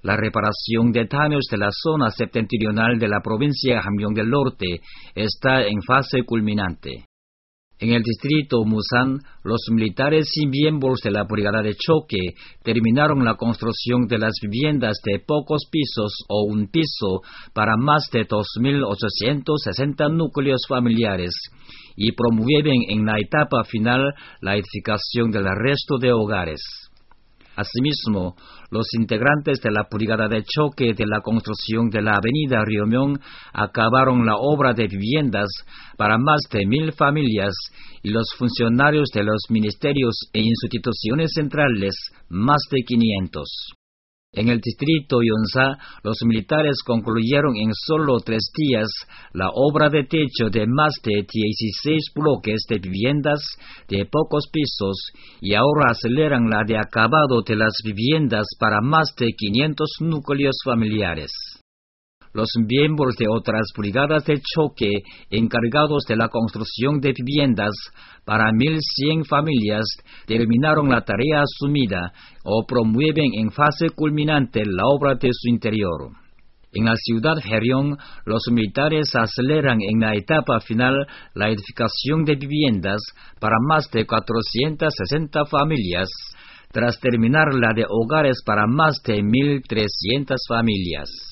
La reparación de daños de la zona septentrional de la provincia de Hamgyong del Norte está en fase culminante. En el distrito Musan, los militares y miembros de la brigada de choque terminaron la construcción de las viviendas de pocos pisos o un piso para más de 2.860 núcleos familiares y promueven en la etapa final la edificación del resto de hogares. Asimismo, los integrantes de la brigada de choque de la construcción de la avenida Ryomyeong acabaron la obra de viviendas para más de 1.000 familias y los funcionarios de los ministerios e instituciones centrales más de 500. En el distrito Yonsa, los militares concluyeron en solo 3 días la obra de techo de más de 16 bloques de viviendas de pocos pisos y ahora aceleran la de acabado de las viviendas para más de 500 núcleos familiares. Los miembros de otras brigadas de choque encargados de la construcción de viviendas para 1.100 familias terminaron la tarea asumida o promueven en fase culminante la obra de su interior. En la ciudad Haeryong, los militares aceleran en la etapa final la edificación de viviendas para más de 460 familias, tras terminar la de hogares para más de 1.300 familias.